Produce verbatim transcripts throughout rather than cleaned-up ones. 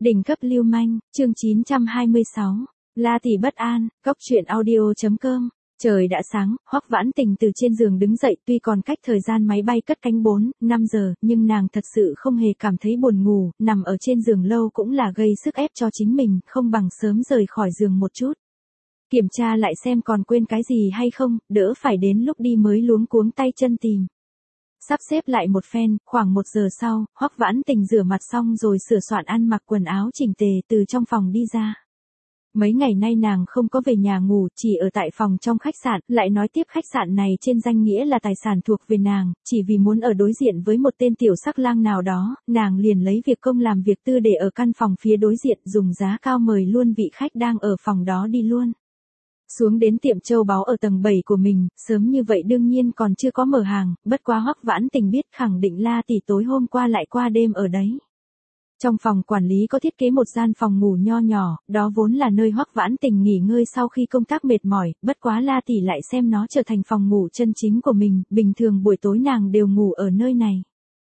Đỉnh cấp lưu manh, chương chín trăm hai mươi sáu. La Tỷ bất an, cốc truyện audio.com. Trời đã sáng, Hoắc Vãn Tình từ trên giường đứng dậy, tuy còn cách thời gian máy bay cất cánh bốn, năm giờ, nhưng nàng thật sự không hề cảm thấy buồn ngủ, nằm ở trên giường lâu cũng là gây sức ép cho chính mình, không bằng sớm rời khỏi giường một chút. Kiểm tra lại xem còn quên cái gì hay không, đỡ phải đến lúc đi mới luống cuống tay chân tìm. Sắp xếp lại một phen, khoảng một giờ sau, Hoắc Vãn Tình rửa mặt xong rồi sửa soạn ăn mặc quần áo chỉnh tề từ trong phòng đi ra. Mấy ngày nay nàng không có về nhà ngủ, chỉ ở tại phòng trong khách sạn, lại nói tiếp khách sạn này trên danh nghĩa là tài sản thuộc về nàng, chỉ vì muốn ở đối diện với một tên tiểu sắc lang nào đó, nàng liền lấy việc công làm việc tư để ở căn phòng phía đối diện, dùng giá cao mời luôn vị khách đang ở phòng đó đi luôn. Xuống đến tiệm châu báu ở tầng bảy của mình, sớm như vậy đương nhiên còn chưa có mở hàng, bất quá Hoắc Vãn Tình biết khẳng định La Tỷ tối hôm qua lại qua đêm ở đấy. Trong phòng quản lý có thiết kế một gian phòng ngủ nho nhỏ, đó vốn là nơi Hoắc Vãn Tình nghỉ ngơi sau khi công tác mệt mỏi, bất quá La Tỷ lại xem nó trở thành phòng ngủ chân chính của mình, bình thường buổi tối nàng đều ngủ ở nơi này.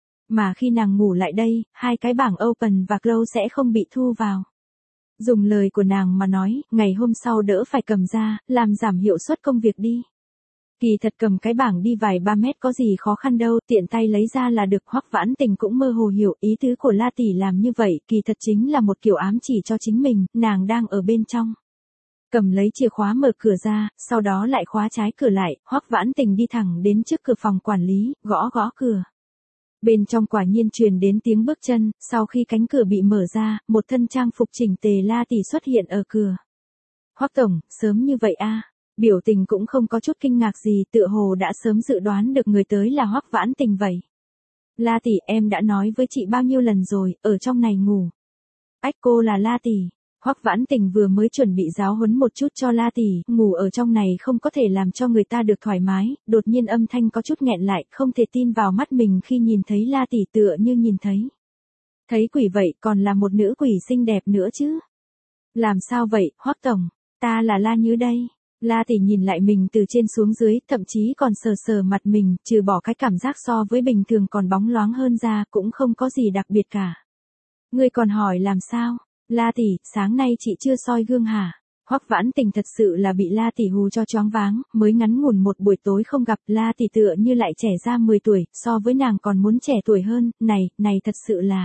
Mà khi nàng ngủ lại đây, hai cái bảng open và close sẽ không bị thu vào. Dùng lời của nàng mà nói, ngày hôm sau đỡ phải cầm ra, làm giảm hiệu suất công việc đi. Kỳ thật cầm cái bảng đi vài ba mét có gì khó khăn đâu, tiện tay lấy ra là được. Hoắc Vãn Tình cũng mơ hồ hiểu ý tứ của La Tỷ làm như vậy, kỳ thật chính là một kiểu ám chỉ cho chính mình, nàng đang ở bên trong. Cầm lấy chìa khóa mở cửa ra, sau đó lại khóa trái cửa lại, Hoắc Vãn Tình đi thẳng đến trước cửa phòng quản lý, gõ gõ cửa. Bên trong quả nhiên truyền đến tiếng bước chân, sau khi cánh cửa bị mở ra, một thân trang phục chỉnh tề La Tỷ xuất hiện ở cửa. Hoắc tổng, sớm như vậy a? À? Biểu tình cũng không có chút kinh ngạc gì, tựa hồ đã sớm dự đoán được người tới là Hoắc Vãn Tình vậy. La Tỷ, em đã nói với chị bao nhiêu lần rồi, ở trong này ngủ. Ách, cô là La Tỷ. Hoắc Vãn Tình vừa mới chuẩn bị giáo huấn một chút cho La Tỷ, ngủ ở trong này không có thể làm cho người ta được thoải mái, đột nhiên âm thanh có chút nghẹn lại, không thể tin vào mắt mình khi nhìn thấy La Tỷ, tựa như nhìn thấy. Thấy quỷ vậy, còn là một nữ quỷ xinh đẹp nữa chứ. Làm sao vậy, Hoắc tổng, ta là La Như đây. La Tỷ nhìn lại mình từ trên xuống dưới, thậm chí còn sờ sờ mặt mình, trừ bỏ cái cảm giác so với bình thường còn bóng loáng hơn ra, cũng không có gì đặc biệt cả. Ngươi còn hỏi làm sao? La Tỷ, sáng nay chị chưa soi gương hả? Hoắc Vãn Tình thật sự là bị La Tỷ hù cho choáng váng, mới ngắn ngủn một buổi tối không gặp, La Tỷ tựa như lại trẻ ra mười tuổi, so với nàng còn muốn trẻ tuổi hơn, này, này thật sự là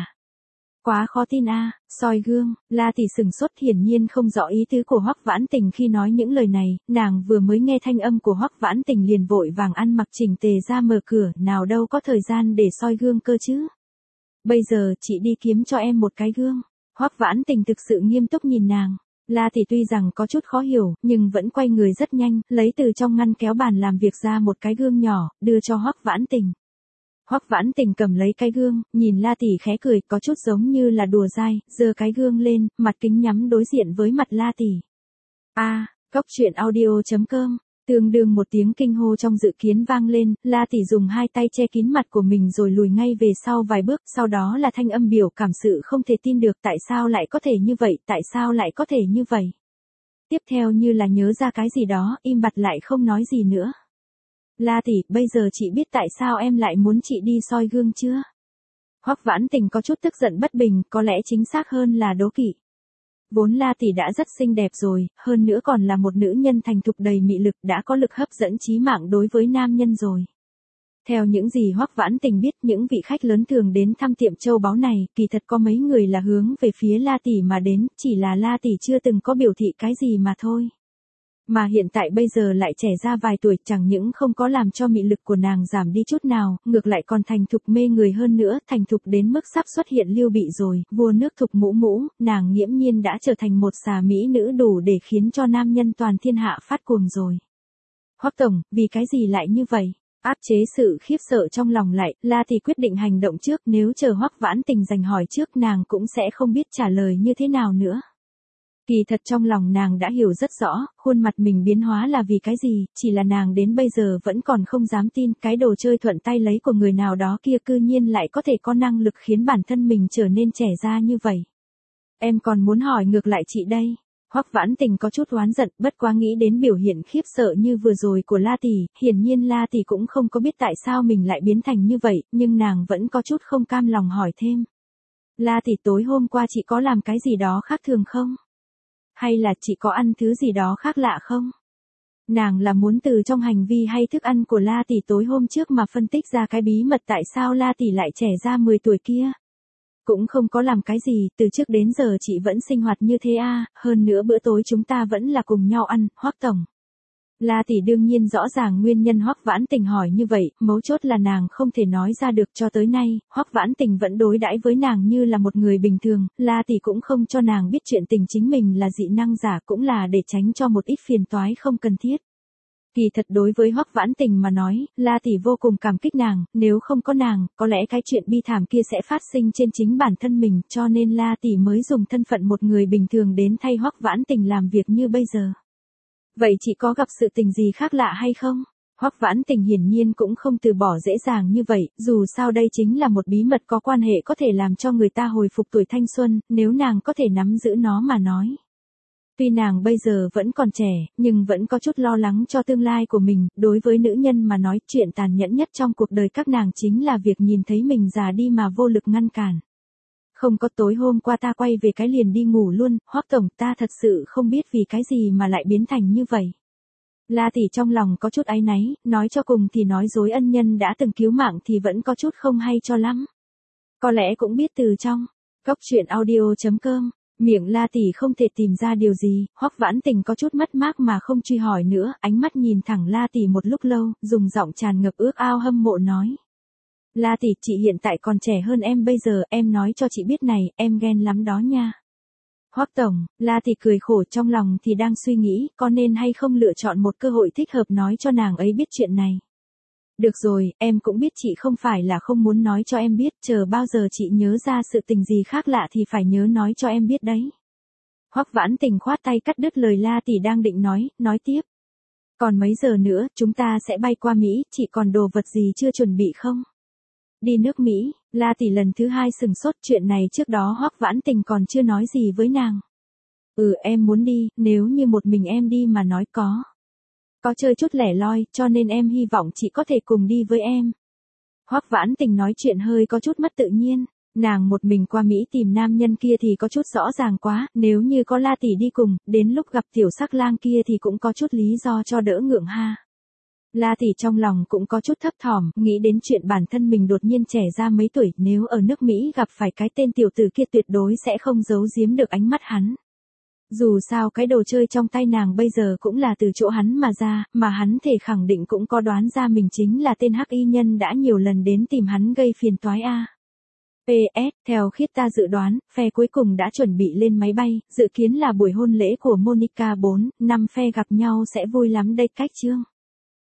quá khó tin a, à. Soi gương. La Tỷ sừng sốt, hiển nhiên không rõ ý tứ của Hoắc Vãn Tình khi nói những lời này, nàng vừa mới nghe thanh âm của Hoắc Vãn Tình liền vội vàng ăn mặc chỉnh tề ra mở cửa, nào đâu có thời gian để soi gương cơ chứ. Bây giờ chị đi kiếm cho em một cái gương. Hoắc Vãn Tình thực sự nghiêm túc nhìn nàng. La Tỷ tuy rằng có chút khó hiểu, nhưng vẫn quay người rất nhanh, lấy từ trong ngăn kéo bàn làm việc ra một cái gương nhỏ, đưa cho Hoắc Vãn Tình. Hoắc Vãn Tình cầm lấy cái gương, nhìn La Tỷ khẽ cười, có chút giống như là đùa dai, giơ cái gương lên, mặt kính nhắm đối diện với mặt La Tỷ. A, à, cốc truyện audio.com. Tương đương một tiếng kinh hô trong dự kiến vang lên, La Tỷ dùng hai tay che kín mặt của mình rồi lùi ngay về sau vài bước, sau đó là thanh âm biểu cảm sự không thể tin được, tại sao lại có thể như vậy, tại sao lại có thể như vậy. Tiếp theo như là nhớ ra cái gì đó, im bặt lại không nói gì nữa. La Tỷ, bây giờ chị biết tại sao em lại muốn chị đi soi gương chưa? Hoắc Vãn Tình có chút tức giận bất bình, có lẽ chính xác hơn là đố kỵ. Vốn La Tỷ đã rất xinh đẹp rồi, hơn nữa còn là một nữ nhân thành thục đầy mị lực, đã có lực hấp dẫn chí mạng đối với nam nhân rồi. Theo những gì Hoắc Vãn Tình biết, những vị khách lớn thường đến thăm tiệm châu báu này, kỳ thật có mấy người là hướng về phía La Tỷ mà đến, chỉ là La Tỷ chưa từng có biểu thị cái gì mà thôi. Mà hiện tại bây giờ lại trẻ ra vài tuổi, chẳng những không có làm cho mị lực của nàng giảm đi chút nào, ngược lại còn thành thục mê người hơn nữa, thành thục đến mức sắp xuất hiện Lưu Bị rồi, vua nước thục mũ mũ, nàng nghiễm nhiên đã trở thành một xà mỹ nữ đủ để khiến cho nam nhân toàn thiên hạ phát cuồng rồi. Hoắc tổng, vì cái gì lại như vậy? Áp chế sự khiếp sợ trong lòng lại, La Tỷ quyết định hành động trước, nếu chờ Hoắc Vãn Tình dành hỏi trước nàng cũng sẽ không biết trả lời như thế nào nữa. Kỳ thật trong lòng nàng đã hiểu rất rõ, khuôn mặt mình biến hóa là vì cái gì, chỉ là nàng đến bây giờ vẫn còn không dám tin, cái đồ chơi thuận tay lấy của người nào đó kia cư nhiên lại có thể có năng lực khiến bản thân mình trở nên trẻ ra như vậy. Em còn muốn hỏi ngược lại chị đây. Hoắc Vãn Tình có chút oán giận, bất quá nghĩ đến biểu hiện khiếp sợ như vừa rồi của La Tỷ, hiển nhiên La Tỷ cũng không có biết tại sao mình lại biến thành như vậy, nhưng nàng vẫn có chút không cam lòng hỏi thêm. La tỷ tối hôm qua chị có làm cái gì đó khác thường không? Hay là chị có ăn thứ gì đó khác lạ không? Nàng là muốn từ trong hành vi hay thức ăn của La tỷ tối hôm trước mà phân tích ra cái bí mật tại sao La tỷ lại trẻ ra mười tuổi kia. Cũng không có làm cái gì, từ trước đến giờ chị vẫn sinh hoạt như thế à, hơn nữa bữa tối chúng ta vẫn là cùng nhau ăn, Hoắc tổng. La tỷ đương nhiên rõ ràng nguyên nhân Hoắc Vãn Tình hỏi như vậy, mấu chốt là nàng không thể nói ra được cho tới nay, Hoắc Vãn Tình vẫn đối đãi với nàng như là một người bình thường, La tỷ cũng không cho nàng biết chuyện tình chính mình là dị năng giả cũng là để tránh cho một ít phiền toái không cần thiết. Kỳ thật đối với Hoắc Vãn Tình mà nói, La tỷ vô cùng cảm kích nàng, nếu không có nàng, có lẽ cái chuyện bi thảm kia sẽ phát sinh trên chính bản thân mình, cho nên La tỷ mới dùng thân phận một người bình thường đến thay Hoắc Vãn Tình làm việc như bây giờ. Vậy chị có gặp sự tình gì khác lạ hay không? Hoắc Vãn Tình hiển nhiên cũng không từ bỏ dễ dàng như vậy, dù sao đây chính là một bí mật có quan hệ có thể làm cho người ta hồi phục tuổi thanh xuân, nếu nàng có thể nắm giữ nó mà nói. Tuy nàng bây giờ vẫn còn trẻ, nhưng vẫn có chút lo lắng cho tương lai của mình, đối với nữ nhân mà nói chuyện tàn nhẫn nhất trong cuộc đời các nàng chính là việc nhìn thấy mình già đi mà vô lực ngăn cản. Không có, tối hôm qua ta quay về cái liền đi ngủ luôn, Hoắc tổng, ta thật sự không biết vì cái gì mà lại biến thành như vậy. La tỷ trong lòng có chút áy náy, nói cho cùng thì nói dối ân nhân đã từng cứu mạng thì vẫn có chút không hay cho lắm. Có lẽ cũng biết từ trong góc truyện audio chấm com, miệng La tỷ không thể tìm ra điều gì, Hoắc Vãn Tình có chút mất mát mà không truy hỏi nữa, ánh mắt nhìn thẳng La tỷ một lúc lâu, dùng giọng tràn ngập ước ao hâm mộ nói. La tỷ, chị hiện tại còn trẻ hơn em bây giờ, em nói cho chị biết này, em ghen lắm đó nha. Hoắc tổng, La tỷ cười khổ, trong lòng thì đang suy nghĩ, có nên hay không lựa chọn một cơ hội thích hợp nói cho nàng ấy biết chuyện này. Được rồi, em cũng biết chị không phải là không muốn nói cho em biết, chờ bao giờ chị nhớ ra sự tình gì khác lạ thì phải nhớ nói cho em biết đấy. Hoắc Vãn Tình khoát tay cắt đứt lời La tỷ đang định nói, nói tiếp. Còn mấy giờ nữa, chúng ta sẽ bay qua Mỹ, chị còn đồ vật gì chưa chuẩn bị không? Đi nước Mỹ, La tỷ lần thứ hai sừng sốt, chuyện này trước đó Hoắc Vãn Tình còn chưa nói gì với nàng. Ừ, em muốn đi, nếu như một mình em đi mà nói có. Có chơi chút lẻ loi, cho nên em hy vọng chị có thể cùng đi với em. Hoắc Vãn Tình nói chuyện hơi có chút mất tự nhiên, nàng một mình qua Mỹ tìm nam nhân kia thì có chút rõ ràng quá, nếu như có La tỷ đi cùng, đến lúc gặp tiểu sắc lang kia thì cũng có chút lý do cho đỡ ngượng ha. La tỷ trong lòng cũng có chút thấp thỏm, nghĩ đến chuyện bản thân mình đột nhiên trẻ ra mấy tuổi, nếu ở nước Mỹ gặp phải cái tên tiểu tử kia tuyệt đối sẽ không giấu giếm được ánh mắt hắn. Dù sao cái đồ chơi trong tay nàng bây giờ cũng là từ chỗ hắn mà ra, mà hắn thể khẳng định cũng có đoán ra mình chính là tên hắc y nhân đã nhiều lần đến tìm hắn gây phiền toái a. pê ét, theo khiết ta dự đoán, phe cuối cùng đã chuẩn bị lên máy bay, dự kiến là buổi hôn lễ của Monica bốn, năm phe gặp nhau sẽ vui lắm đây cách chương.